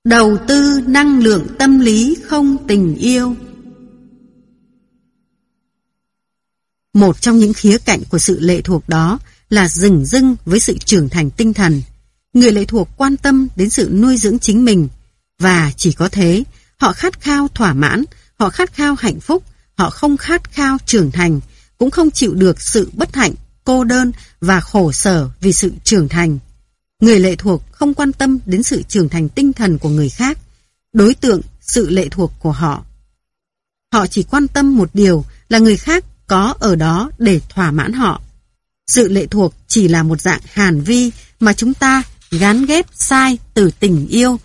Đầu tư năng lượng tâm lý không tình yêu. Một trong những khía cạnh của sự lệ thuộc đó là dửng dưng với sự trưởng thành tinh thần. Người lệ thuộc quan tâm đến sự nuôi dưỡng chính mình, và chỉ có thế, họ khát khao thỏa mãn, họ khát khao hạnh phúc, họ không khát khao trưởng thành, cũng không chịu được sự bất hạnh, cô đơn và khổ sở vì sự trưởng thành. Người lệ thuộc không quan tâm đến sự trưởng thành tinh thần của người khác, đối tượng sự lệ thuộc của họ. Họ chỉ quan tâm một điều là người khác có ở đó để thỏa mãn họ. Sự lệ thuộc chỉ là một dạng hàn vi mà chúng ta gán ghép sai từ tình yêu,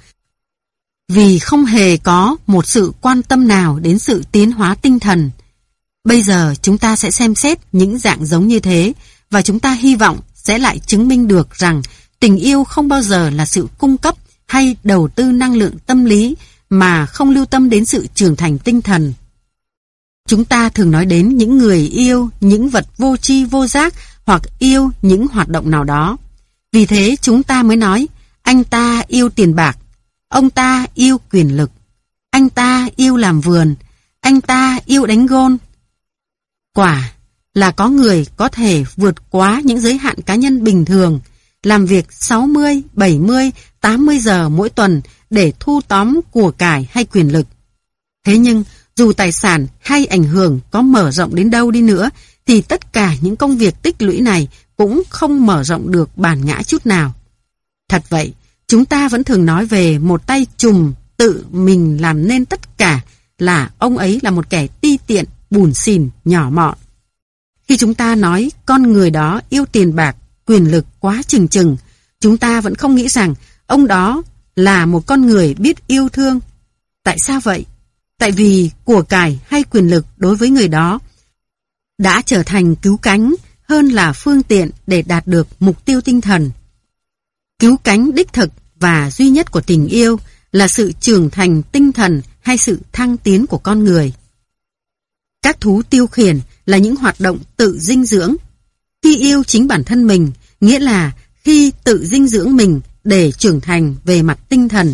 vì không hề có một sự quan tâm nào đến sự tiến hóa tinh thần. Bây giờ chúng ta sẽ xem xét những dạng giống như thế, và chúng ta hy vọng sẽ lại chứng minh được rằng tình yêu không bao giờ là sự cung cấp hay đầu tư năng lượng tâm lý mà không lưu tâm đến sự trưởng thành tinh thần. Chúng ta thường nói đến những người yêu những vật vô tri vô giác hoặc yêu những hoạt động nào đó. Vì thế chúng ta mới nói, anh ta yêu tiền bạc, ông ta yêu quyền lực, anh ta yêu làm vườn, anh ta yêu đánh gôn. Quả là có người có thể vượt quá những giới hạn cá nhân bình thường, làm việc 60, 70, 80 giờ mỗi tuần để thu tóm của cải hay quyền lực. Thế nhưng, dù tài sản hay ảnh hưởng có mở rộng đến đâu đi nữa, thì tất cả những công việc tích lũy này cũng không mở rộng được bản ngã chút nào. Thật vậy, chúng ta vẫn thường nói về một tay trùm tự mình làm nên tất cả, là ông ấy là một kẻ ti tiện, bủn xỉn, nhỏ mọn. Khi chúng ta nói con người đó yêu tiền bạc, quyền lực quá chừng chừng, chúng ta vẫn không nghĩ rằng ông đó là một con người biết yêu thương. Tại sao vậy? Tại vì của cải hay quyền lực đối với người đó đã trở thành cứu cánh hơn là phương tiện để đạt được mục tiêu tinh thần. Cứu cánh đích thực và duy nhất của tình yêu là sự trưởng thành tinh thần hay sự thăng tiến của con người. Các thú tiêu khiển là những hoạt động tự dinh dưỡng. Khi yêu chính bản thân mình, nghĩa là khi tự dinh dưỡng mình để trưởng thành về mặt tinh thần.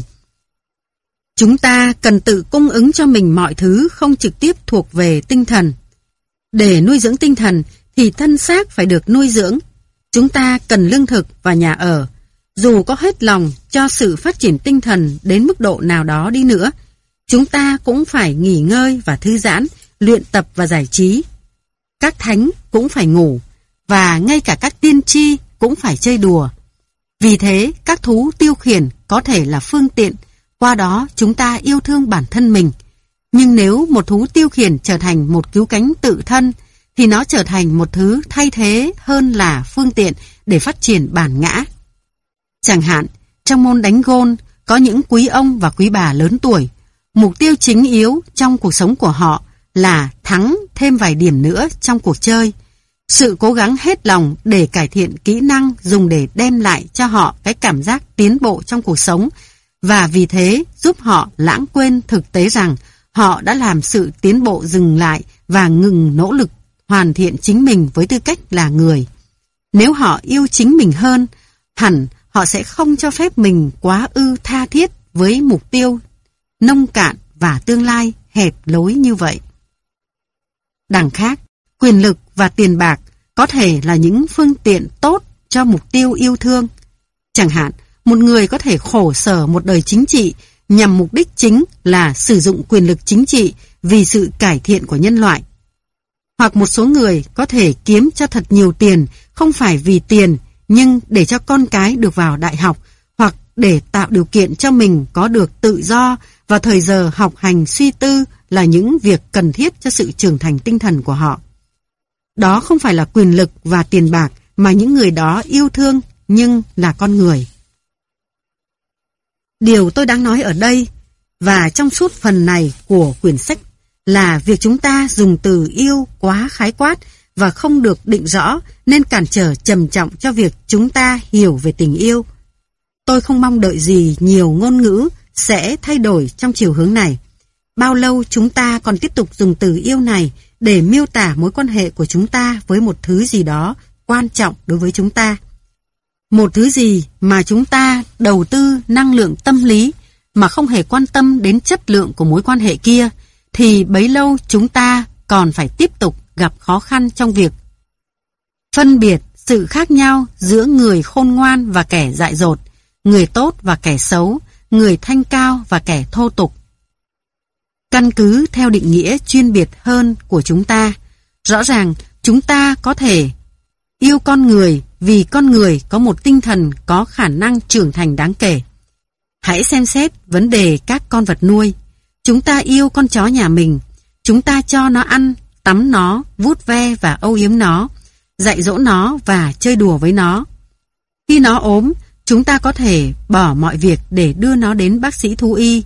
Chúng ta cần tự cung ứng cho mình mọi thứ không trực tiếp thuộc về tinh thần. Để nuôi dưỡng tinh thần thì thân xác phải được nuôi dưỡng. Chúng ta cần lương thực và nhà ở. Dù có hết lòng cho sự phát triển tinh thần đến mức độ nào đó đi nữa, chúng ta cũng phải nghỉ ngơi và thư giãn, luyện tập và giải trí. Các thánh cũng phải ngủ, và ngay cả các tiên tri cũng phải chơi đùa. Vì thế, các thú tiêu khiển có thể là phương tiện, qua đó chúng ta yêu thương bản thân mình. Nhưng nếu một thú tiêu khiển trở thành một cứu cánh tự thân, thì nó trở thành một thứ thay thế hơn là phương tiện để phát triển bản ngã. Chẳng hạn, trong môn đánh gôn, có những quý ông và quý bà lớn tuổi. Mục tiêu chính yếu trong cuộc sống của họ là thắng thêm vài điểm nữa trong cuộc chơi. Sự cố gắng hết lòng để cải thiện kỹ năng dùng để đem lại cho họ cái cảm giác tiến bộ trong cuộc sống, và vì thế giúp họ lãng quên thực tế rằng họ đã làm sự tiến bộ dừng lại và ngừng nỗ lực hoàn thiện chính mình với tư cách là người. Nếu họ yêu chính mình hơn, hẳn họ sẽ không cho phép mình quá ư tha thiết với mục tiêu nông cạn và tương lai hẹp lối như vậy. Đằng khác, quyền lực và tiền bạc có thể là những phương tiện tốt cho mục tiêu yêu thương. Chẳng hạn, một người có thể khổ sở một đời chính trị nhằm mục đích chính là sử dụng quyền lực chính trị vì sự cải thiện của nhân loại. Hoặc một số người có thể kiếm cho thật nhiều tiền không phải vì tiền, nhưng để cho con cái được vào đại học, hoặc để tạo điều kiện cho mình có được tự do và thời giờ học hành suy tư là những việc cần thiết cho sự trưởng thành tinh thần của họ. Đó không phải là quyền lực và tiền bạc mà những người đó yêu thương, nhưng là con người. Điều tôi đang nói ở đây và trong suốt phần này của quyển sách là việc chúng ta dùng từ yêu quá khái quát và không được định rõ nên cản trở trầm trọng cho việc chúng ta hiểu về tình yêu. Tôi không mong đợi gì nhiều ngôn ngữ sẽ thay đổi trong chiều hướng này. Bao lâu chúng ta còn tiếp tục dùng từ yêu này để miêu tả mối quan hệ của chúng ta với một thứ gì đó quan trọng đối với chúng ta. Một thứ gì mà chúng ta đầu tư năng lượng tâm lý mà không hề quan tâm đến chất lượng của mối quan hệ kia, thì bấy lâu chúng ta còn phải tiếp tục gặp khó khăn trong việc phân biệt sự khác nhau giữa người khôn ngoan và kẻ dại dột, người tốt và kẻ xấu, người thanh cao và kẻ thô tục. Căn cứ theo định nghĩa chuyên biệt hơn của chúng ta, rõ ràng chúng ta có thể yêu con người vì con người có một tinh thần có khả năng trưởng thành đáng kể. Hãy xem xét vấn đề các con vật nuôi. Chúng ta yêu con chó nhà mình, chúng ta cho nó ăn, tắm nó, vuốt ve và âu yếm nó, dạy dỗ nó và chơi đùa với nó. Khi nó ốm, chúng ta có thể bỏ mọi việc để đưa nó đến bác sĩ thú y.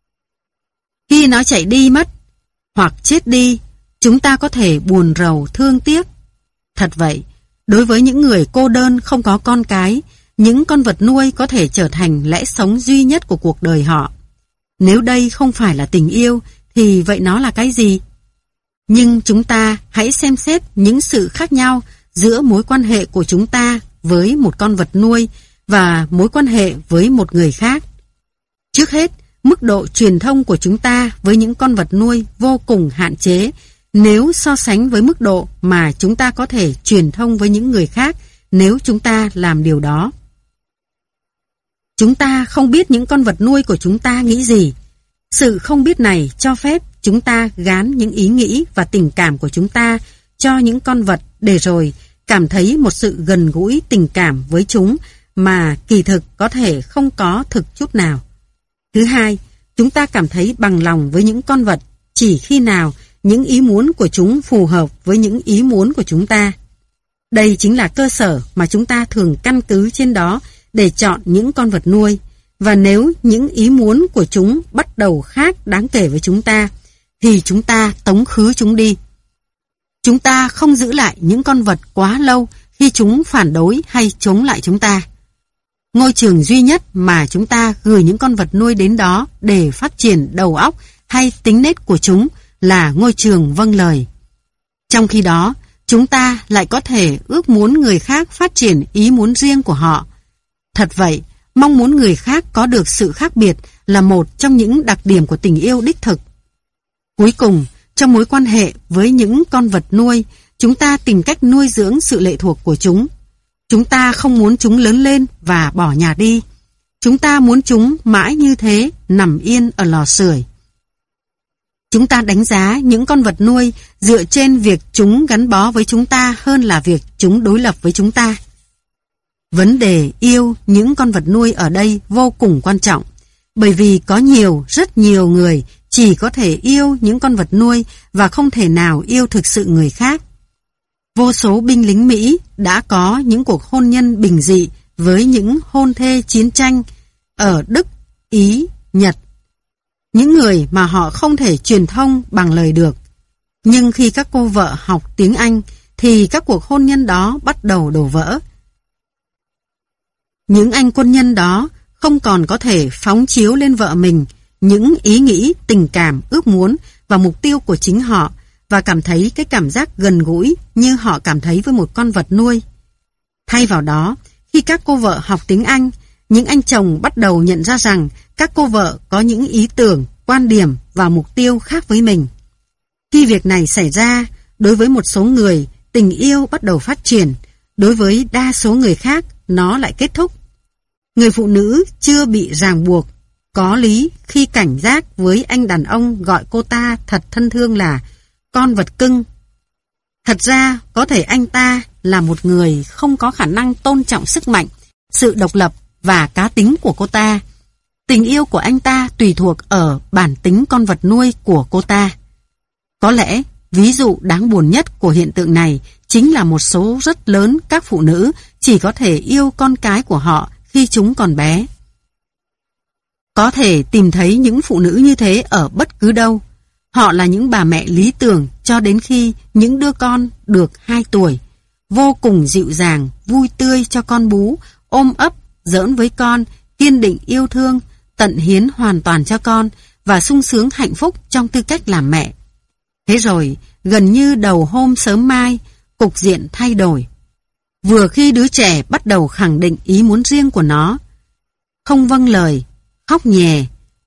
Khi nó chạy đi mất hoặc chết đi, chúng ta có thể buồn rầu thương tiếc. Thật vậy, đối với những người cô đơn không có con cái, những con vật nuôi có thể trở thành lẽ sống duy nhất của cuộc đời họ. Nếu đây không phải là tình yêu, thì vậy nó là cái gì? Nhưng chúng ta hãy xem xét những sự khác nhau giữa mối quan hệ của chúng ta với một con vật nuôi và mối quan hệ với một người khác. Trước hết, mức độ truyền thông của chúng ta với những con vật nuôi vô cùng hạn chế nếu so sánh với mức độ mà chúng ta có thể truyền thông với những người khác nếu chúng ta làm điều đó. Chúng ta không biết những con vật nuôi của chúng ta nghĩ gì. Sự không biết này cho phép chúng ta gán những ý nghĩ và tình cảm của chúng ta cho những con vật để rồi cảm thấy một sự gần gũi tình cảm với chúng mà kỳ thực có thể không có thực chút nào. Thứ hai, chúng ta cảm thấy bằng lòng với những con vật chỉ khi nào những ý muốn của chúng phù hợp với những ý muốn của chúng ta. Đây chính là cơ sở mà chúng ta thường căn cứ trên đó để chọn những con vật nuôi, và nếu những ý muốn của chúng bắt đầu khác đáng kể với chúng ta, thì chúng ta tống khứ chúng đi. Chúng ta không giữ lại những con vật quá lâu khi chúng phản đối hay chống lại chúng ta. Ngôi trường duy nhất mà chúng ta gửi những con vật nuôi đến đó để phát triển đầu óc hay tính nết của chúng là ngôi trường vâng lời. Trong khi đó, chúng ta lại có thể ước muốn người khác phát triển ý muốn riêng của họ. Thật vậy, mong muốn người khác có được sự khác biệt là một trong những đặc điểm của tình yêu đích thực. Cuối cùng, trong mối quan hệ với những con vật nuôi, chúng ta tìm cách nuôi dưỡng sự lệ thuộc của chúng. Chúng ta không muốn chúng lớn lên và bỏ nhà đi. Chúng ta muốn chúng mãi như thế, nằm yên ở lò sưởi. Chúng ta đánh giá những con vật nuôi dựa trên việc chúng gắn bó với chúng ta hơn là việc chúng đối lập với chúng ta. Vấn đề yêu những con vật nuôi ở đây vô cùng quan trọng, bởi vì có rất nhiều người chỉ có thể yêu những con vật nuôi và không thể nào yêu thực sự người khác. Vô số binh lính Mỹ đã có những cuộc hôn nhân bình dị với những hôn thê chiến tranh ở Đức, Ý, Nhật. Những người mà họ không thể truyền thông bằng lời được. Nhưng khi các cô vợ học tiếng Anh thì các cuộc hôn nhân đó bắt đầu đổ vỡ. Những anh quân nhân đó không còn có thể phóng chiếu lên vợ mình những ý nghĩ, tình cảm, ước muốn và mục tiêu của chính họ và cảm thấy cái cảm giác gần gũi như họ cảm thấy với một con vật nuôi. Thay vào đó, khi các cô vợ học tiếng Anh, những anh chồng bắt đầu nhận ra rằng các cô vợ có những ý tưởng, quan điểm và mục tiêu khác với mình. Khi việc này xảy ra, đối với một số người, tình yêu bắt đầu phát triển. Đối với đa số người khác, nó lại kết thúc. Người phụ nữ chưa bị ràng buộc, có lý khi cảnh giác với anh đàn ông gọi cô ta thật thân thương là con vật cưng. Thật ra, có thể anh ta là một người không có khả năng tôn trọng sức mạnh, sự độc lập và cá tính của cô ta. Tình yêu của anh ta tùy thuộc ở bản tính con vật nuôi của cô ta. Có lẽ, ví dụ đáng buồn nhất của hiện tượng này chính là một số rất lớn các phụ nữ chỉ có thể yêu con cái của họ khi chúng còn bé. Có thể tìm thấy những phụ nữ như thế ở bất cứ đâu. Họ là những bà mẹ lý tưởng cho đến khi những đứa con được 2 tuổi. Vô cùng dịu dàng, vui tươi cho con bú, ôm ấp, giỡn với con, kiên định yêu thương, tận hiến hoàn toàn cho con và sung sướng hạnh phúc trong tư cách làm mẹ. Thế rồi, gần như đầu hôm sớm mai, cục diện thay đổi. Vừa khi đứa trẻ bắt đầu khẳng định ý muốn riêng của nó, không vâng lời, khóc nhè,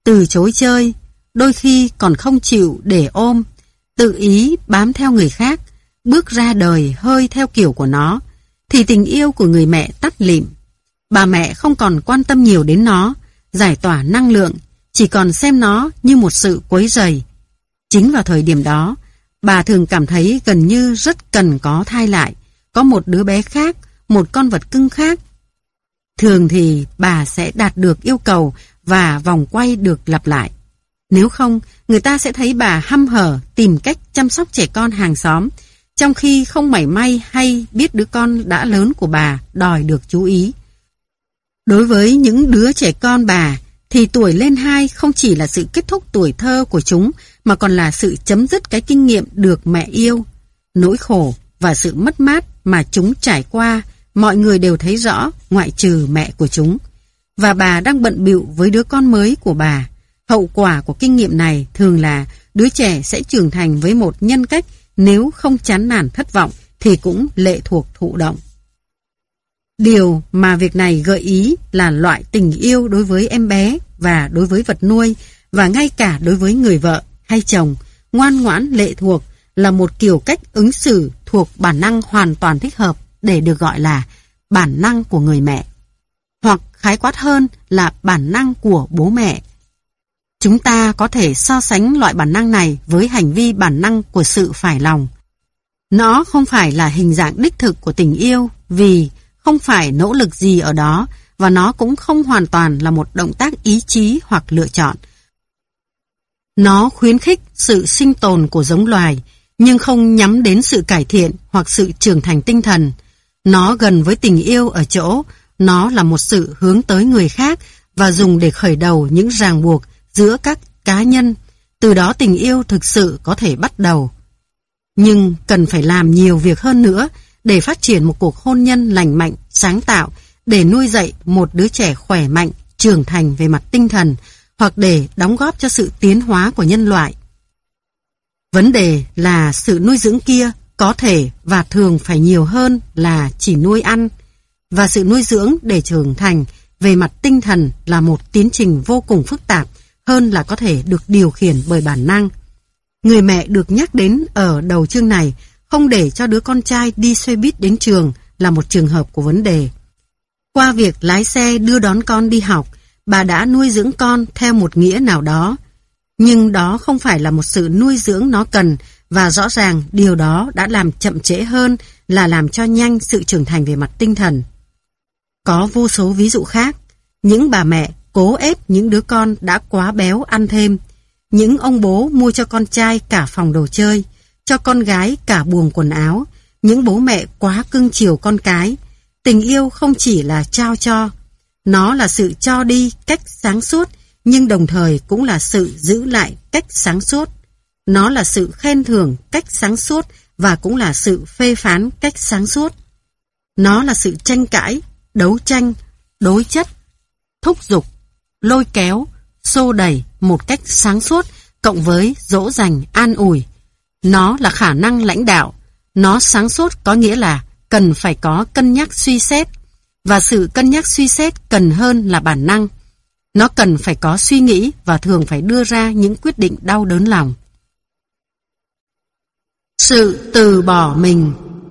từ chối chơi, đôi khi còn không chịu để ôm, tự ý bám theo người khác, bước ra đời hơi theo kiểu của nó, thì tình yêu của người mẹ tắt lịm. Bà mẹ không còn quan tâm nhiều đến nó, giải tỏa năng lượng, chỉ còn xem nó như một sự quấy rầy. Chính vào thời điểm đó, bà thường cảm thấy gần như rất cần có thai lại, có một đứa bé khác, một con vật cưng khác. Thường thì bà sẽ đạt được yêu cầu và vòng quay được lặp lại. Nếu không, người ta sẽ thấy bà hăm hở tìm cách chăm sóc trẻ con hàng xóm, trong khi không mảy may hay biết đứa con đã lớn của bà đòi được chú ý. Đối với những đứa trẻ con bà, thì tuổi lên 2 không chỉ là sự kết thúc tuổi thơ của chúng, mà còn là sự chấm dứt cái kinh nghiệm được mẹ yêu. Nỗi khổ và sự mất mát mà chúng trải qua, mọi người đều thấy rõ, ngoại trừ mẹ của chúng. Và bà đang bận bịu với đứa con mới của bà. Hậu quả của kinh nghiệm này thường là đứa trẻ sẽ trưởng thành với một nhân cách, nếu không chán nản thất vọng thì cũng lệ thuộc thụ động. Điều mà việc này gợi ý là loại tình yêu đối với em bé và đối với vật nuôi, và ngay cả đối với người vợ hay chồng, ngoan ngoãn lệ thuộc là một kiểu cách ứng xử thuộc bản năng hoàn toàn thích hợp để được gọi là bản năng của người mẹ, hoặc khái quát hơn là bản năng của bố mẹ. Chúng ta có thể so sánh loại bản năng này với hành vi bản năng của sự phải lòng. Nó không phải là hình dạng đích thực của tình yêu, vì không phải nỗ lực gì ở đó, và nó cũng không hoàn toàn là một động tác ý chí hoặc lựa chọn. Nó khuyến khích sự sinh tồn của giống loài, nhưng không nhắm đến sự cải thiện hoặc sự trưởng thành tinh thần. Nó gần với tình yêu ở chỗ, nó là một sự hướng tới người khác và dùng để khởi đầu những ràng buộc giữa các cá nhân. Từ đó tình yêu thực sự có thể bắt đầu. Nhưng cần phải làm nhiều việc hơn nữa để phát triển một cuộc hôn nhân lành mạnh, sáng tạo, để nuôi dạy một đứa trẻ khỏe mạnh, trưởng thành về mặt tinh thần, hoặc để đóng góp cho sự tiến hóa của nhân loại. Vấn đề là sự nuôi dưỡng kia có thể và thường phải nhiều hơn là chỉ nuôi ăn, và sự nuôi dưỡng để trưởng thành về mặt tinh thần là một tiến trình vô cùng phức tạp hơn là có thể được điều khiển bởi bản năng. Người mẹ được nhắc đến ở đầu chương này không để cho đứa con trai đi xe buýt đến trường là một trường hợp của vấn đề. Qua việc lái xe đưa đón con đi học, bà đã nuôi dưỡng con theo một nghĩa nào đó. Nhưng đó không phải là một sự nuôi dưỡng nó cần, và rõ ràng điều đó đã làm chậm trễ hơn là làm cho nhanh sự trưởng thành về mặt tinh thần. Có vô số ví dụ khác. Những bà mẹ cố ép những đứa con đã quá béo ăn thêm. Những ông bố mua cho con trai cả phòng đồ chơi, cho con gái cả buồng quần áo. Những bố mẹ quá cưng chiều con cái. Tình yêu không chỉ là trao cho. Nó là sự cho đi cách sáng suốt, nhưng đồng thời cũng là sự giữ lại cách sáng suốt. Nó là sự khen thưởng cách sáng suốt và cũng là sự phê phán cách sáng suốt. Nó là sự tranh cãi, đấu tranh, đối chất, thúc giục, lôi kéo, xô đẩy một cách sáng suốt, cộng với dỗ dành, an ủi. Nó là khả năng lãnh đạo. Nó sáng suốt có nghĩa là cần phải có cân nhắc suy xét, và sự cân nhắc suy xét cần hơn là bản năng. Nó cần phải có suy nghĩ và thường phải đưa ra những quyết định đau đớn lòng. Sự từ bỏ mình.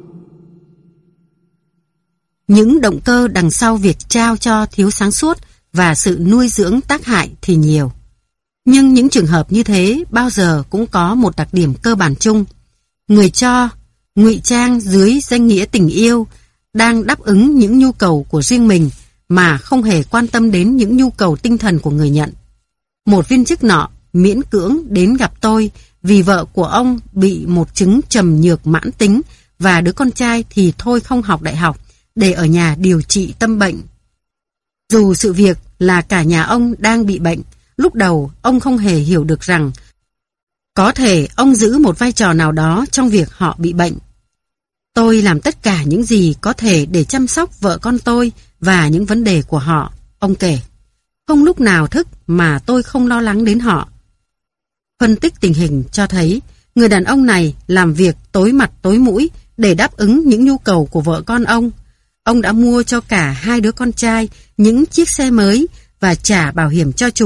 Những động cơ đằng sau việc trao cho thiếu sáng suốt và sự nuôi dưỡng tác hại thì nhiều. Nhưng những trường hợp như thế bao giờ cũng có một đặc điểm cơ bản chung. Người cho, ngụy trang dưới danh nghĩa tình yêu, đang đáp ứng những nhu cầu của riêng mình mà không hề quan tâm đến những nhu cầu tinh thần của người nhận. Một viên chức nọ miễn cưỡng đến gặp tôi vì vợ của ông bị một chứng trầm nhược mãn tính, và đứa con trai thì thôi không học đại học để ở nhà điều trị tâm bệnh. Dù sự việc là cả nhà ông đang bị bệnh, lúc đầu ông không hề hiểu được rằng có thể ông giữ một vai trò nào đó trong việc họ bị bệnh. Tôi làm tất cả những gì có thể để chăm sóc vợ con tôi và những vấn đề của họ, ông kể. Không lúc nào thức mà tôi không lo lắng đến họ. Phân tích tình hình cho thấy người đàn ông này làm việc tối mặt tối mũi để đáp ứng những nhu cầu của vợ con ông. Ông đã mua cho cả hai đứa con trai những chiếc xe mới và trả bảo hiểm cho chúng,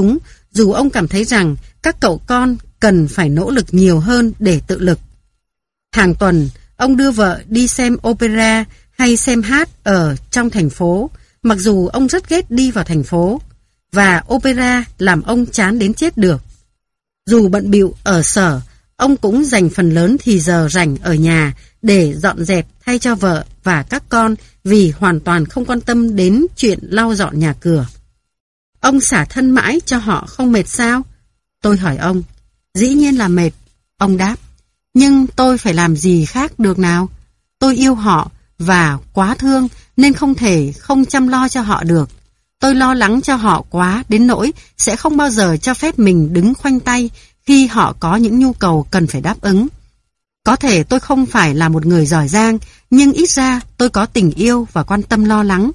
dù ông cảm thấy rằng các cậu con cần phải nỗ lực nhiều hơn để tự lực. Hàng tuần, ông đưa vợ đi xem opera hay xem hát ở trong thành phố, mặc dù ông rất ghét đi vào thành phố, và opera làm ông chán đến chết được. Dù bận bịu ở sở, ông cũng dành phần lớn thì giờ rảnh ở nhà để dọn dẹp thay cho vợ và các con vì hoàn toàn không quan tâm đến chuyện lau dọn nhà cửa. Ông xả thân mãi cho họ không mệt sao? Tôi hỏi ông. Dĩ nhiên là mệt, ông đáp. Nhưng tôi phải làm gì khác được nào? Tôi yêu họ và quá thương nên không thể không chăm lo cho họ được. Tôi lo lắng cho họ quá đến nỗi sẽ không bao giờ cho phép mình đứng khoanh tay khi họ có những nhu cầu cần phải đáp ứng. Có thể tôi không phải là một người giỏi giang, nhưng ít ra tôi có tình yêu và quan tâm lo lắng.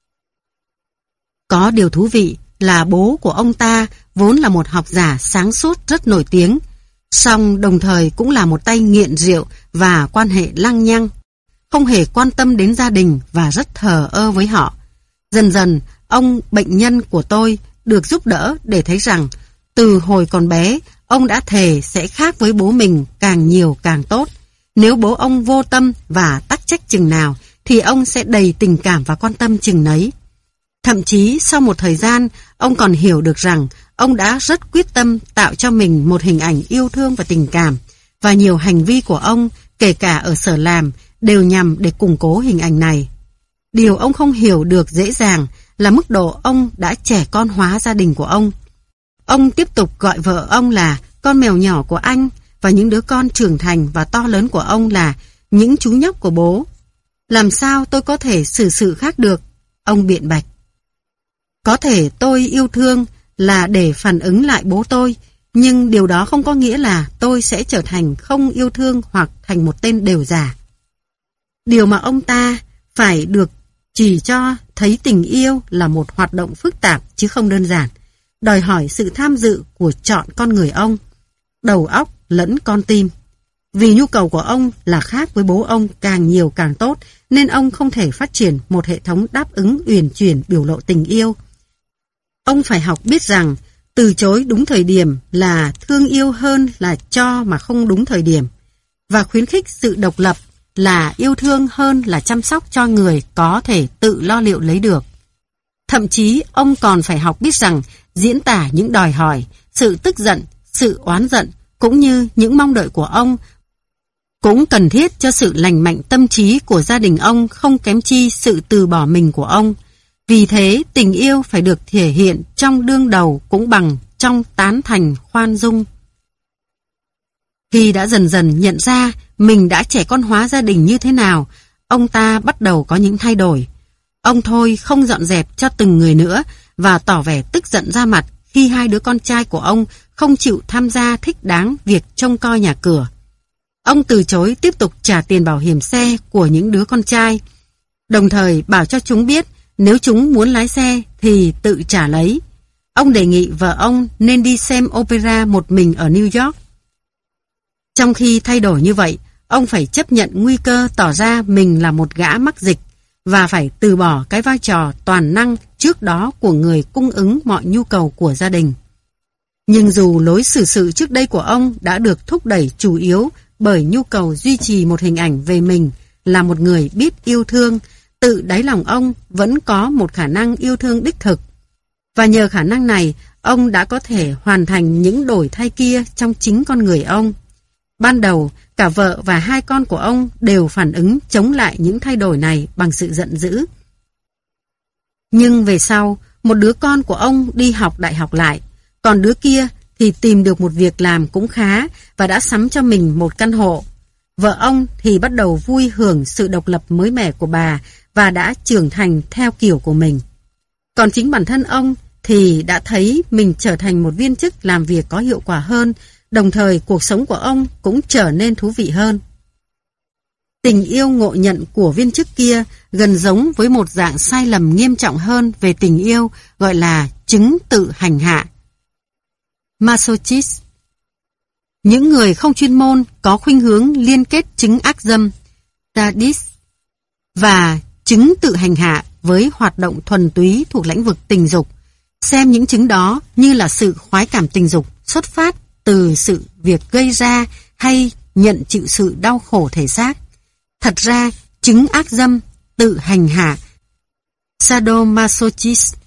Có điều thú vị là bố của ông ta vốn là một học giả sáng suốt rất nổi tiếng, song đồng thời cũng là một tay nghiện rượu và quan hệ lăng nhăng, không hề quan tâm đến gia đình và rất thờ ơ với họ. Dần dần, ông bệnh nhân của tôi được giúp đỡ để thấy rằng từ hồi còn bé, ông đã thề sẽ khác với bố mình càng nhiều càng tốt. Nếu bố ông vô tâm và tắc trách chừng nào, thì ông sẽ đầy tình cảm và quan tâm chừng nấy. Thậm chí sau một thời gian, ông còn hiểu được rằng ông đã rất quyết tâm tạo cho mình một hình ảnh yêu thương và tình cảm, và nhiều hành vi của ông, kể cả ở sở làm, đều nhằm để củng cố hình ảnh này. Điều ông không hiểu được dễ dàng là mức độ ông đã trẻ con hóa gia đình của ông. Ông tiếp tục gọi vợ ông là con mèo nhỏ của anh, và những đứa con trưởng thành và to lớn của ông là những chú nhóc của bố. Làm sao tôi có thể xử sự khác được? Ông biện bạch. Có thể tôi yêu thương là để phản ứng lại bố tôi, nhưng điều đó không có nghĩa là tôi sẽ trở thành không yêu thương hoặc thành một tên đều giả. Điều mà ông ta phải được chỉ cho thấy tình yêu là một hoạt động phức tạp chứ không đơn giản, đòi hỏi sự tham dự của trọn con người ông, đầu óc lẫn con tim. Vì nhu cầu của ông là khác với bố ông càng nhiều càng tốt, nên ông không thể phát triển một hệ thống đáp ứng uyển chuyển biểu lộ tình yêu. Ông phải học biết rằng từ chối đúng thời điểm là thương yêu hơn là cho mà không đúng thời điểm, và khuyến khích sự độc lập là yêu thương hơn là chăm sóc cho người có thể tự lo liệu lấy được. Thậm chí ông còn phải học biết rằng diễn tả những đòi hỏi, sự tức giận, sự oán giận cũng như những mong đợi của ông cũng cần thiết cho sự lành mạnh tâm trí của gia đình ông, không kém chi sự từ bỏ mình của ông. Vì thế tình yêu phải được thể hiện trong đương đầu cũng bằng trong tán thành khoan dung. Khi đã dần dần nhận ra mình đã trẻ con hóa gia đình như thế nào, ông ta bắt đầu có những thay đổi. Ông thôi không dọn dẹp cho từng người nữa và tỏ vẻ tức giận ra mặt khi hai đứa con trai của ông không chịu tham gia thích đáng việc trông coi nhà cửa. Ông từ chối tiếp tục trả tiền bảo hiểm xe của những đứa con trai, đồng thời bảo cho chúng biết nếu chúng muốn lái xe thì tự trả lấy. Ông đề nghị vợ ông nên đi xem opera một mình ở New York. Trong khi thay đổi như vậy, ông phải chấp nhận nguy cơ tỏ ra mình là một gã mắc dịch và phải từ bỏ cái vai trò toàn năng trước đó của người cung ứng mọi nhu cầu của gia đình. Nhưng dù lối xử sự trước đây của ông đã được thúc đẩy chủ yếu bởi nhu cầu duy trì một hình ảnh về mình là một người biết yêu thương, tự đáy lòng ông vẫn có một khả năng yêu thương đích thực. Và nhờ khả năng này, ông đã có thể hoàn thành những đổi thay kia trong chính con người ông. Ban đầu, cả vợ và hai con của ông đều phản ứng chống lại những thay đổi này bằng sự giận dữ. Nhưng về sau, một đứa con của ông đi học đại học lại, còn đứa kia thì tìm được một việc làm cũng khá và đã sắm cho mình một căn hộ. Vợ ông thì bắt đầu vui hưởng sự độc lập mới mẻ của bà và đã trưởng thành theo kiểu của mình. Còn chính bản thân ông thì đã thấy mình trở thành một viên chức làm việc có hiệu quả hơn, đồng thời cuộc sống của ông cũng trở nên thú vị hơn. Tình yêu ngộ nhận của viên chức kia gần giống với một dạng sai lầm nghiêm trọng hơn về tình yêu gọi là chứng tự hành hạ, masochist. Những người không chuyên môn có khuynh hướng liên kết chứng ác dâm, sadist, và chứng tự hành hạ với hoạt động thuần túy thuộc lĩnh vực tình dục, xem những chứng đó như là sự khoái cảm tình dục xuất phát từ sự việc gây ra hay nhận chịu sự đau khổ thể xác. Thật ra, chứng ác dâm, tự hành hạ, sadomasochism,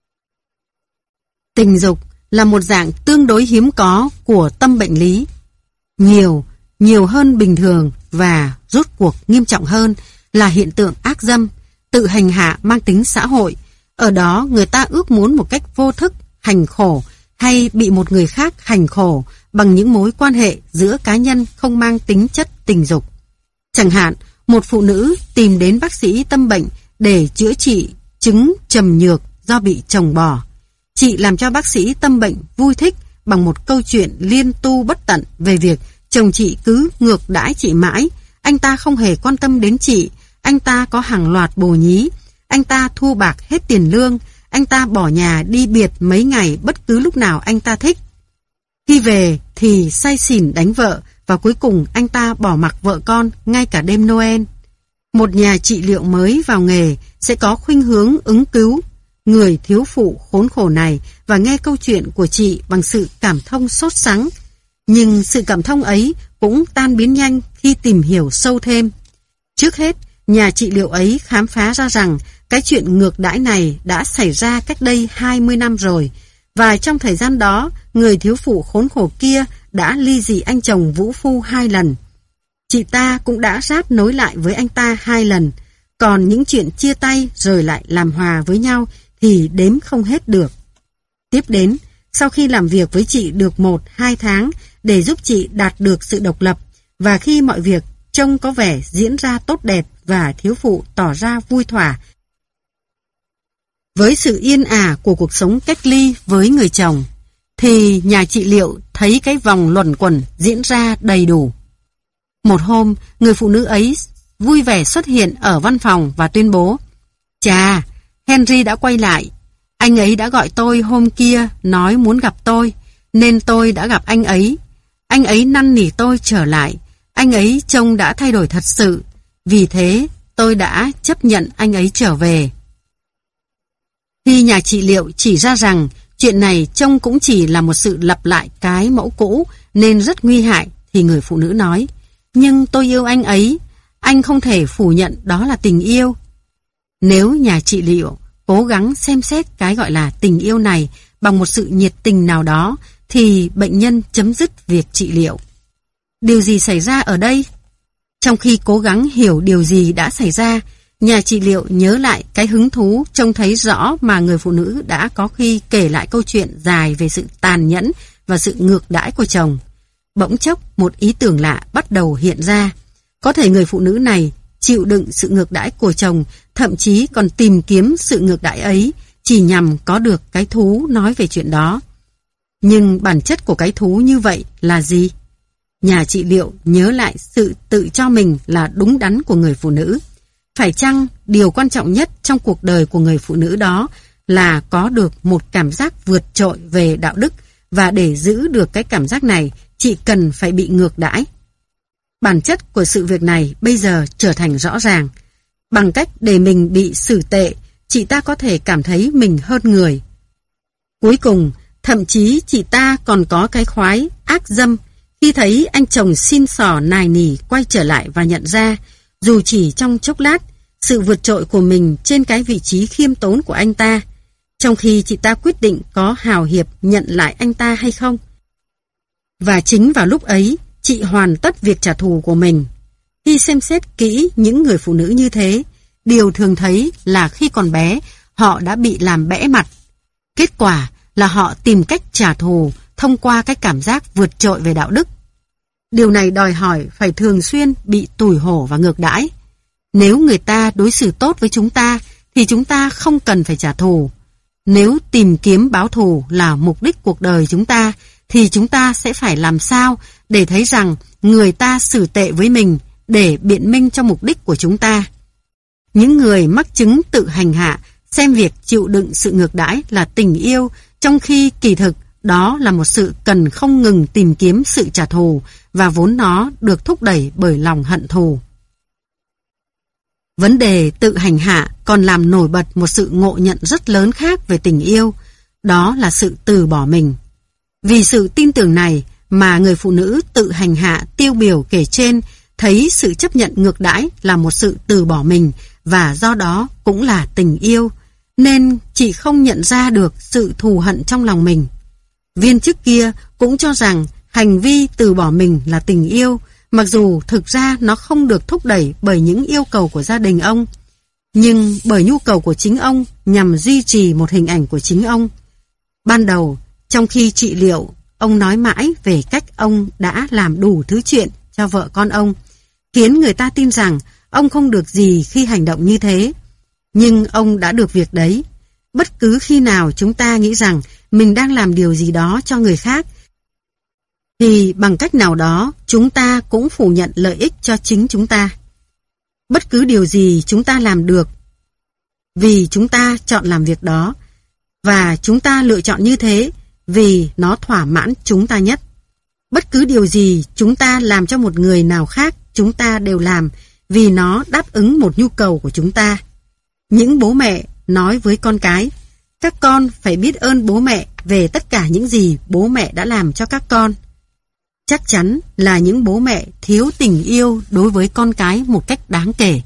tình dục là một dạng tương đối hiếm có của tâm bệnh lý. Nhiều hơn bình thường và rốt cuộc nghiêm trọng hơn là hiện tượng ác dâm, tự hành hạ mang tính xã hội. Ở đó người ta ước muốn một cách vô thức hành khổ hay bị một người khác hành khổ bằng những mối quan hệ giữa cá nhân không mang tính chất tình dục. Chẳng hạn, một phụ nữ tìm đến bác sĩ tâm bệnh để chữa trị chứng trầm nhược do bị chồng bỏ. Chị làm cho bác sĩ tâm bệnh vui thích bằng một câu chuyện liên tu bất tận về việc chồng chị cứ ngược đãi chị mãi, anh ta không hề quan tâm đến chị, anh ta có hàng loạt bồ nhí, anh ta thua bạc hết tiền lương, anh ta bỏ nhà đi biệt mấy ngày bất cứ lúc nào anh ta thích. Khi về thì say xỉn đánh vợ và cuối cùng anh ta bỏ mặc vợ con ngay cả đêm Noel. Một nhà trị liệu mới vào nghề sẽ có khuynh hướng ứng cứu người thiếu phụ khốn khổ này và nghe câu chuyện của chị bằng sự cảm thông sốt sắng. Nhưng sự cảm thông ấy cũng tan biến nhanh khi tìm hiểu sâu thêm. Trước hết, nhà trị liệu ấy khám phá ra rằng cái chuyện ngược đãi này đã xảy ra cách đây 20 năm rồi, và trong thời gian đó, người thiếu phụ khốn khổ kia đã ly dị anh chồng vũ phu 2 lần. Chị ta cũng đã ráp nối lại với anh ta 2 lần, còn những chuyện chia tay rồi lại làm hòa với nhau thì đếm không hết được. Tiếp đến, sau khi làm việc với chị được 1-2 tháng để giúp chị đạt được sự độc lập, và khi mọi việc trông có vẻ diễn ra tốt đẹp và thiếu phụ tỏ ra vui thỏa với sự yên ả của cuộc sống cách ly với người chồng, thì nhà trị liệu thấy cái vòng luẩn quẩn diễn ra đầy đủ. Một hôm, người phụ nữ ấy vui vẻ xuất hiện ở văn phòng và tuyên bố: "Chà, Henry đã quay lại. Anh ấy đã gọi tôi hôm kia nói muốn gặp tôi, nên tôi đã gặp anh ấy. Anh ấy năn nỉ tôi trở lại. Anh ấy trông đã thay đổi thật sự. Vì thế, tôi đã chấp nhận anh ấy trở về." Khi nhà trị liệu chỉ ra rằng chuyện này trông cũng chỉ là một sự lặp lại cái mẫu cũ nên rất nguy hại, thì người phụ nữ nói: "Nhưng tôi yêu anh ấy. Anh không thể phủ nhận đó là tình yêu." Nếu nhà trị liệu cố gắng xem xét cái gọi là tình yêu này bằng một sự nhiệt tình nào đó, thì bệnh nhân chấm dứt việc trị liệu. Điều gì xảy ra ở đây? Trong khi cố gắng hiểu điều gì đã xảy ra, nhà trị liệu nhớ lại cái hứng thú trông thấy rõ mà người phụ nữ đã có khi kể lại câu chuyện dài về sự tàn nhẫn và sự ngược đãi của chồng. Bỗng chốc một ý tưởng lạ bắt đầu hiện ra. Có thể người phụ nữ này chịu đựng sự ngược đãi của chồng, thậm chí còn tìm kiếm sự ngược đãi ấy chỉ nhằm có được cái thú nói về chuyện đó. Nhưng bản chất của cái thú như vậy là gì? Nhà trị liệu nhớ lại sự tự cho mình là đúng đắn của người phụ nữ. Phải chăng điều quan trọng nhất trong cuộc đời của người phụ nữ đó là có được một cảm giác vượt trội về đạo đức, và để giữ được cái cảm giác này, chị cần phải bị ngược đãi? Bản chất của sự việc này bây giờ trở thành rõ ràng. Bằng cách để mình bị xử tệ, chị ta có thể cảm thấy mình hơn người. Cuối cùng, thậm chí chị ta còn có cái khoái ác dâm khi thấy anh chồng xin xỏ nài nỉ quay trở lại và nhận ra, dù chỉ trong chốc lát, sự vượt trội của mình trên cái vị trí khiêm tốn của anh ta, trong khi chị ta quyết định có hào hiệp nhận lại anh ta hay không. Và chính vào lúc ấy, chị hoàn tất việc trả thù của mình. Khi xem xét kỹ những người phụ nữ như thế, điều thường thấy là khi còn bé, họ đã bị làm bẽ mặt. Kết quả là họ tìm cách trả thù thông qua cái cảm giác vượt trội về đạo đức. Điều này đòi hỏi phải thường xuyên bị tủi hổ và ngược đãi. Nếu người ta đối xử tốt với chúng ta, thì chúng ta không cần phải trả thù. Nếu tìm kiếm báo thù là mục đích cuộc đời chúng ta, thì chúng ta sẽ phải làm sao để thấy rằng người ta xử tệ với mình để biện minh cho mục đích của chúng ta. Những người mắc chứng tự hành hạ xem việc chịu đựng sự ngược đãi là tình yêu, trong khi kỳ thực đó là một sự cần không ngừng tìm kiếm sự trả thù, và vốn nó được thúc đẩy bởi lòng hận thù. Vấn đề tự hành hạ còn làm nổi bật một sự ngộ nhận rất lớn khác về tình yêu. đó là sự từ bỏ mình. Vì sự tin tưởng này mà người phụ nữ tự hành hạ tiêu biểu kể trên thấy sự chấp nhận ngược đãi là một sự từ bỏ mình và do đó cũng là tình yêu, nên chị không nhận ra được sự thù hận trong lòng mình. Viên chức kia cũng cho rằng hành vi từ bỏ mình là tình yêu, mặc dù thực ra nó không được thúc đẩy bởi những yêu cầu của gia đình ông, nhưng bởi nhu cầu của chính ông nhằm duy trì một hình ảnh của chính ông. Ban đầu, trong khi trị liệu, ông nói mãi về cách ông đã làm đủ thứ chuyện cho vợ con ông, khiến người ta tin rằng ông không được gì khi hành động như thế. Nhưng ông đã được việc đấy. Bất cứ khi nào chúng ta nghĩ rằng mình đang làm điều gì đó cho người khác, thì bằng cách nào đó chúng ta cũng phủ nhận lợi ích cho chính chúng ta. Bất cứ điều gì chúng ta làm được vì chúng ta chọn làm việc đó, và chúng ta lựa chọn như thế vì nó thỏa mãn chúng ta nhất. Bất cứ điều gì chúng ta làm cho một người nào khác, chúng ta đều làm vì nó đáp ứng một nhu cầu của chúng ta. Những bố mẹ nói với con cái, các con phải biết ơn bố mẹ về tất cả những gì bố mẹ đã làm cho các con. Chắc chắn là những bố mẹ thiếu tình yêu đối với con cái một cách đáng kể.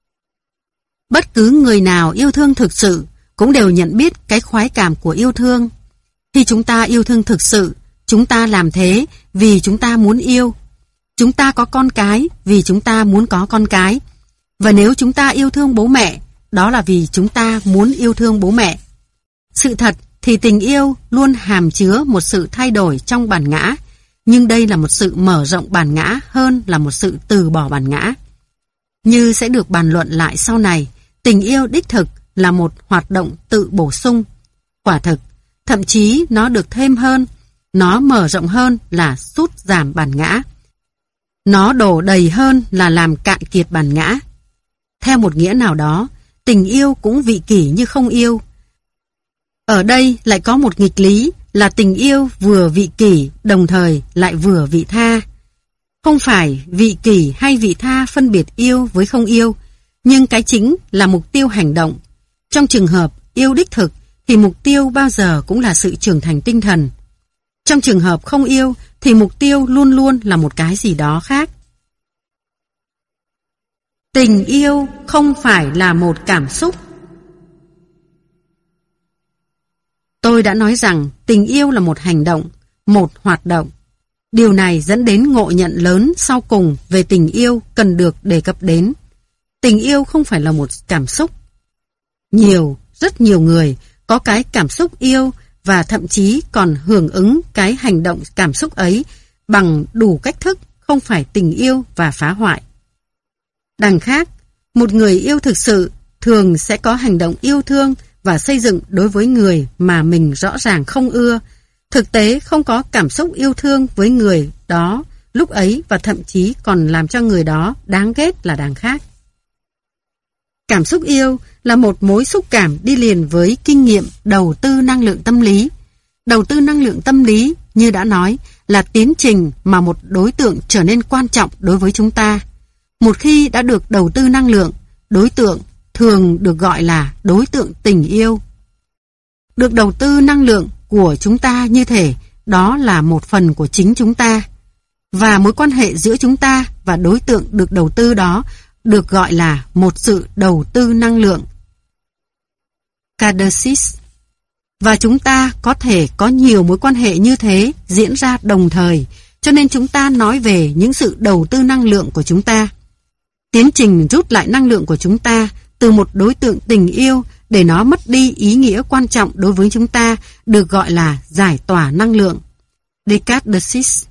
Bất cứ người nào yêu thương thực sự cũng đều nhận biết cái khoái cảm của yêu thương. Khi chúng ta yêu thương thực sự, chúng ta làm thế vì chúng ta muốn yêu. Chúng ta có con cái vì chúng ta muốn có con cái. Và nếu chúng ta yêu thương bố mẹ, đó là vì chúng ta muốn yêu thương bố mẹ. Sự thật thì tình yêu luôn hàm chứa một sự thay đổi trong bản ngã, nhưng đây là một sự mở rộng bản ngã hơn là một sự từ bỏ bản ngã. Như sẽ được bàn luận lại sau này, tình yêu đích thực là một hoạt động tự bổ sung. Quả thực, thậm chí nó được thêm hơn, nó mở rộng hơn là sút giảm bản ngã. Nó đổ đầy hơn là làm cạn kiệt bản ngã. Theo một nghĩa nào đó, tình yêu cũng vị kỷ như không yêu. Ở đây lại có một nghịch lý là tình yêu vừa vị kỷ đồng thời lại vừa vị tha. Không phải vị kỷ hay vị tha phân biệt yêu với không yêu, nhưng cái chính là mục tiêu hành động. Trong trường hợp yêu đích thực thì mục tiêu bao giờ cũng là sự trưởng thành tinh thần. Trong trường hợp không yêu thì mục tiêu luôn luôn là một cái gì đó khác. Tình yêu không phải là một cảm xúc. Tôi đã nói rằng tình yêu là một hành động, một hoạt động. Điều này dẫn đến ngộ nhận lớn sau cùng về tình yêu cần được đề cập đến. Tình yêu không phải là một cảm xúc. Rất nhiều người có cái cảm xúc yêu và thậm chí còn hưởng ứng cái hành động cảm xúc ấy bằng đủ cách thức không phải tình yêu và phá hoại. Đằng khác, một người yêu thực sự thường sẽ có hành động yêu thương và xây dựng đối với người mà mình rõ ràng không ưa, thực tế không có cảm xúc yêu thương với người đó lúc ấy và thậm chí còn làm cho người đó đáng ghét là đằng khác. Cảm xúc yêu là một mối xúc cảm đi liền với kinh nghiệm đầu tư năng lượng tâm lý. Đầu tư năng lượng tâm lý, như đã nói, là tiến trình mà một đối tượng trở nên quan trọng đối với chúng ta. Một khi đã được đầu tư năng lượng, đối tượng thường được gọi là đối tượng tình yêu. Được đầu tư năng lượng của chúng ta như thể đó là một phần của chính chúng ta. Và mối quan hệ giữa chúng ta và đối tượng được đầu tư đó được gọi là một sự đầu tư năng lượng. Catharsis. Và chúng ta có thể có nhiều mối quan hệ như thế diễn ra đồng thời, cho nên chúng ta nói về những sự đầu tư năng lượng của chúng ta. Tiến trình rút lại năng lượng của chúng ta từ một đối tượng tình yêu để nó mất đi ý nghĩa quan trọng đối với chúng ta được gọi là giải tỏa năng lượng. Catharsis.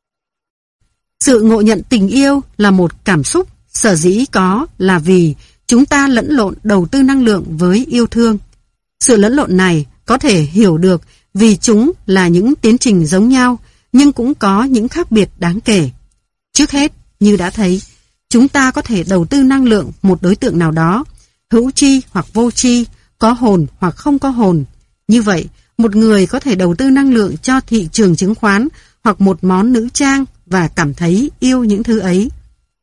Sự ngộ nhận tình yêu là một cảm xúc, sở dĩ có là vì chúng ta lẫn lộn đầu tư năng lượng với yêu thương. Sự lẫn lộn này có thể hiểu được vì chúng là những tiến trình giống nhau, nhưng cũng có những khác biệt đáng kể. Trước hết, như đã thấy, chúng ta có thể đầu tư năng lượng một đối tượng nào đó, hữu tri hoặc vô tri, có hồn hoặc không có hồn. Như vậy, một người có thể đầu tư năng lượng cho thị trường chứng khoán hoặc một món nữ trang và cảm thấy yêu những thứ ấy.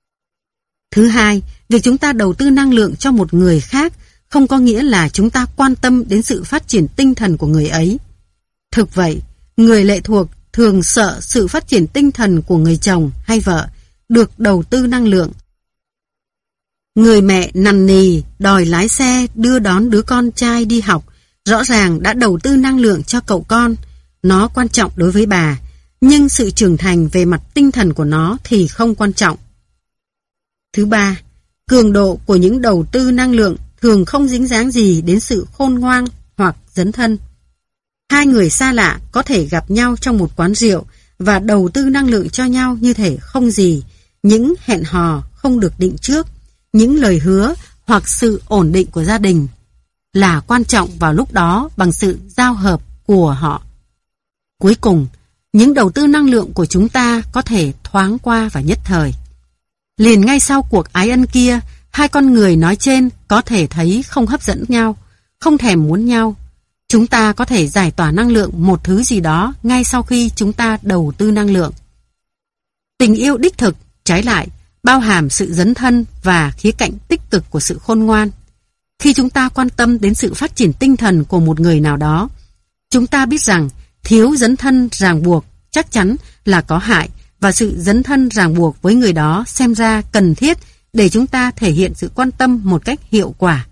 Thứ hai, việc chúng ta đầu tư năng lượng cho một người khác không có nghĩa là chúng ta quan tâm đến sự phát triển tinh thần của người ấy. Thực vậy, người lệ thuộc thường sợ sự phát triển tinh thần của người chồng hay vợ được đầu tư năng lượng. Người mẹ nằn nì đòi lái xe đưa đón đứa con trai đi học, rõ ràng đã đầu tư năng lượng cho cậu con. Nó quan trọng đối với bà, nhưng sự trưởng thành về mặt tinh thần của nó thì không quan trọng. Thứ ba, cường độ của những đầu tư năng lượng thường không dính dáng gì đến sự khôn ngoan hoặc dấn thân. Hai người xa lạ có thể gặp nhau trong một quán rượu và đầu tư năng lượng cho nhau như thể không gì, những hẹn hò không được định trước, những lời hứa hoặc sự ổn định của gia đình là quan trọng vào lúc đó bằng sự giao hợp của họ. Cuối cùng, những đầu tư năng lượng của chúng ta có thể thoáng qua và nhất thời. Liền ngay sau cuộc ái ân kia, hai con người nói trên có thể thấy không hấp dẫn nhau, không thèm muốn nhau. Chúng ta có thể giải tỏa năng lượng một thứ gì đó ngay sau khi chúng ta đầu tư năng lượng. Tình yêu đích thực, trái lại, bao hàm sự dấn thân và khía cạnh tích cực của sự khôn ngoan. Khi chúng ta quan tâm đến sự phát triển tinh thần của một người nào đó, chúng ta biết rằng thiếu dấn thân ràng buộc chắc chắn là có hại, và sự dấn thân ràng buộc với người đó xem ra cần thiết để chúng ta thể hiện sự quan tâm một cách hiệu quả.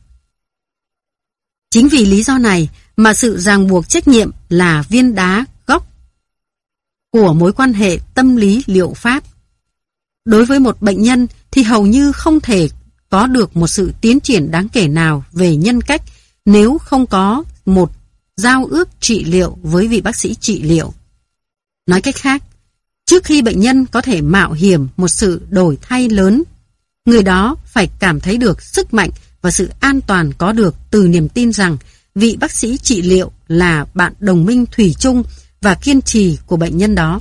Chính vì lý do này mà sự ràng buộc trách nhiệm là viên đá gốc của mối quan hệ tâm lý liệu pháp. Đối với một bệnh nhân thì hầu như không thể có được một sự tiến triển đáng kể nào về nhân cách nếu không có một giao ước trị liệu với vị bác sĩ trị liệu. Nói cách khác, trước khi bệnh nhân có thể mạo hiểm một sự đổi thay lớn, người đó phải cảm thấy được sức mạnh và sự an toàn có được từ niềm tin rằng vị bác sĩ trị liệu là bạn đồng minh thủy chung và kiên trì của bệnh nhân đó.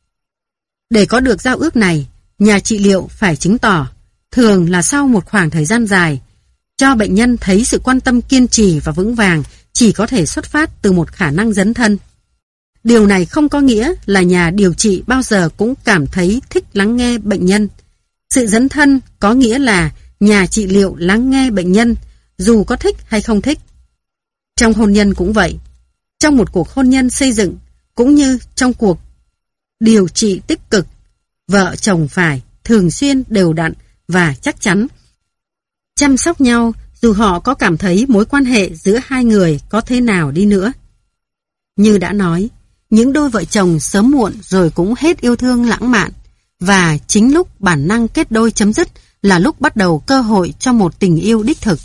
Để có được giao ước này, nhà trị liệu phải chứng tỏ, thường là sau một khoảng thời gian dài, cho bệnh nhân thấy sự quan tâm kiên trì và vững vàng chỉ có thể xuất phát từ một khả năng dấn thân. Điều này không có nghĩa là nhà điều trị bao giờ cũng cảm thấy thích lắng nghe bệnh nhân. Sự dấn thân có nghĩa là nhà trị liệu lắng nghe bệnh nhân, dù có thích hay không thích. Trong hôn nhân cũng vậy. Trong một cuộc hôn nhân xây dựng, cũng như trong cuộc điều trị tích cực, vợ chồng phải thường xuyên, đều đặn và chắc chắn chăm sóc nhau, dù họ có cảm thấy mối quan hệ giữa hai người có thế nào đi nữa. Như đã nói, những đôi vợ chồng sớm muộn rồi cũng hết yêu thương lãng mạn, và chính lúc bản năng kết đôi chấm dứt là lúc bắt đầu cơ hội cho một tình yêu đích thực.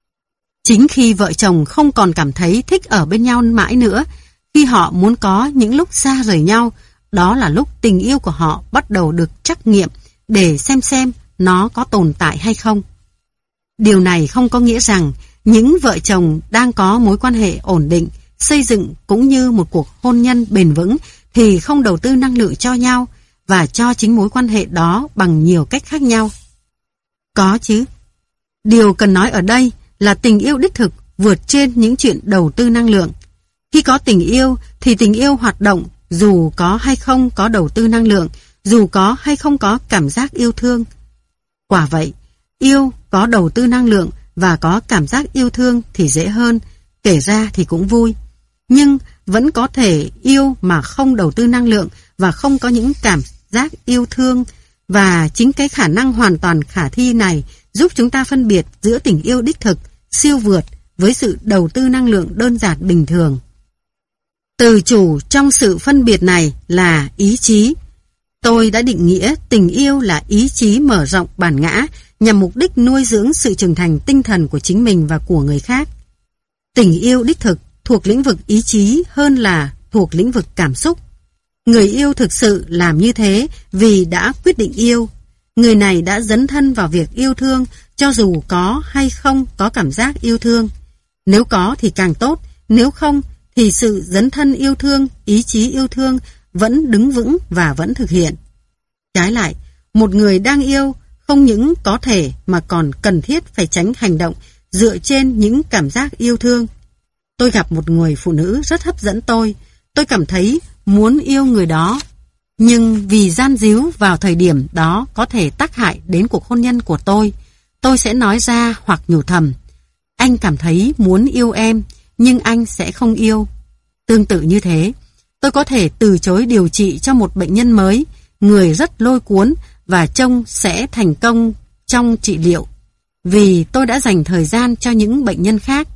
Chính khi vợ chồng không còn cảm thấy thích ở bên nhau mãi nữa, khi họ muốn có những lúc xa rời nhau, đó là lúc tình yêu của họ bắt đầu được trắc nghiệm để xem nó có tồn tại hay không. Điều này không có nghĩa rằng những vợ chồng đang có mối quan hệ ổn định, xây dựng cũng như một cuộc hôn nhân bền vững thì không đầu tư năng lượng cho nhau và cho chính mối quan hệ đó bằng nhiều cách khác nhau. Có chứ. Điều cần nói ở đây là tình yêu đích thực vượt trên những chuyện đầu tư năng lượng. Khi có tình yêu thì tình yêu hoạt động dù có hay không có đầu tư năng lượng, dù có hay không có cảm giác yêu thương. Quả vậy, yêu có đầu tư năng lượng và có cảm giác yêu thương thì dễ hơn, kể ra thì cũng vui. Nhưng vẫn có thể yêu mà không đầu tư năng lượng và không có những cảm giác yêu thương, và chính cái khả năng hoàn toàn khả thi này giúp chúng ta phân biệt giữa tình yêu đích thực, siêu vượt với sự đầu tư năng lượng đơn giản bình thường. Từ chủ trong sự phân biệt này là ý chí. Tôi đã định nghĩa tình yêu là ý chí mở rộng bản ngã nhằm mục đích nuôi dưỡng sự trưởng thành tinh thần của chính mình và của người khác. Tình yêu đích thực thuộc lĩnh vực ý chí hơn là thuộc lĩnh vực cảm xúc. Người yêu thực sự làm như thế vì đã quyết định yêu. Người này đã dấn thân vào việc yêu thương cho dù có hay không có cảm giác yêu thương. Nếu có thì càng tốt, nếu không thì sự dấn thân yêu thương, ý chí yêu thương vẫn đứng vững và vẫn thực hiện. Trái lại, một người đang yêu không những có thể mà còn cần thiết phải tránh hành động dựa trên những cảm giác yêu thương. Tôi gặp một người phụ nữ rất hấp dẫn tôi cảm thấy muốn yêu người đó, nhưng vì gian díu vào thời điểm đó có thể tác hại đến cuộc hôn nhân của tôi sẽ nói ra hoặc nhủ thầm: anh cảm thấy muốn yêu em, nhưng anh sẽ không yêu. Tương tự như thế, tôi có thể từ chối điều trị cho một bệnh nhân mới, người rất lôi cuốn và trông sẽ thành công trong trị liệu, vì tôi đã dành thời gian cho những bệnh nhân khác.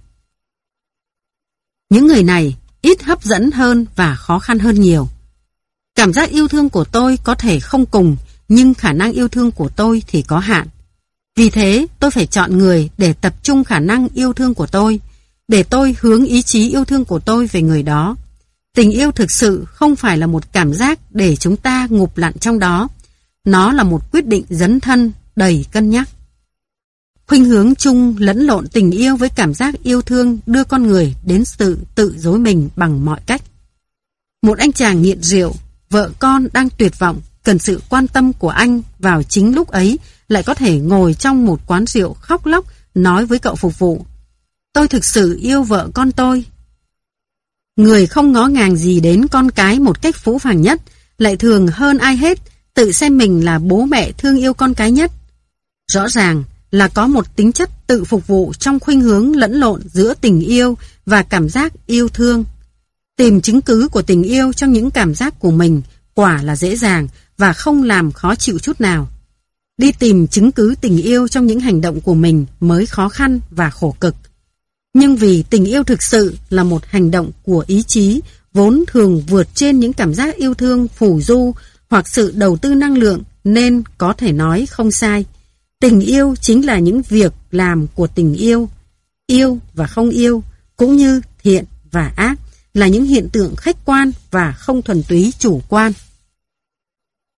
Những người này ít hấp dẫn hơn và khó khăn hơn nhiều. Cảm giác yêu thương của tôi có thể không cùng, nhưng khả năng yêu thương của tôi thì có hạn. Vì thế, tôi phải chọn người để tập trung khả năng yêu thương của tôi, để tôi hướng ý chí yêu thương của tôi về người đó. Tình yêu thực sự không phải là một cảm giác để chúng ta ngụp lặn trong đó. Nó là một quyết định dấn thân, đầy cân nhắc. Khuynh hướng chung lẫn lộn tình yêu với cảm giác yêu thương đưa con người đến sự tự dối mình bằng mọi cách. Một anh chàng nghiện rượu, vợ con đang tuyệt vọng, cần sự quan tâm của anh vào chính lúc ấy, lại có thể ngồi trong một quán rượu khóc lóc nói với cậu phục vụ: "Tôi thực sự yêu vợ con tôi." Người không ngó ngàng gì đến con cái một cách phũ phàng nhất, lại thường hơn ai hết tự xem mình là bố mẹ thương yêu con cái nhất. Rõ ràng là có một tính chất tự phục vụ trong khuynh hướng lẫn lộn giữa tình yêu và cảm giác yêu thương. Tìm chứng cứ của tình yêu trong những cảm giác của mình quả là dễ dàng và không làm khó chịu chút nào. Đi tìm chứng cứ tình yêu trong những hành động của mình mới khó khăn và khổ cực. Nhưng vì tình yêu thực sự là một hành động của ý chí, vốn thường vượt trên những cảm giác yêu thương phù du hoặc sự đầu tư năng lượng, nên có thể nói không sai. Tình yêu chính là những việc làm của tình yêu. Yêu và không yêu, cũng như thiện và ác, là những hiện tượng khách quan và không thuần túy chủ quan.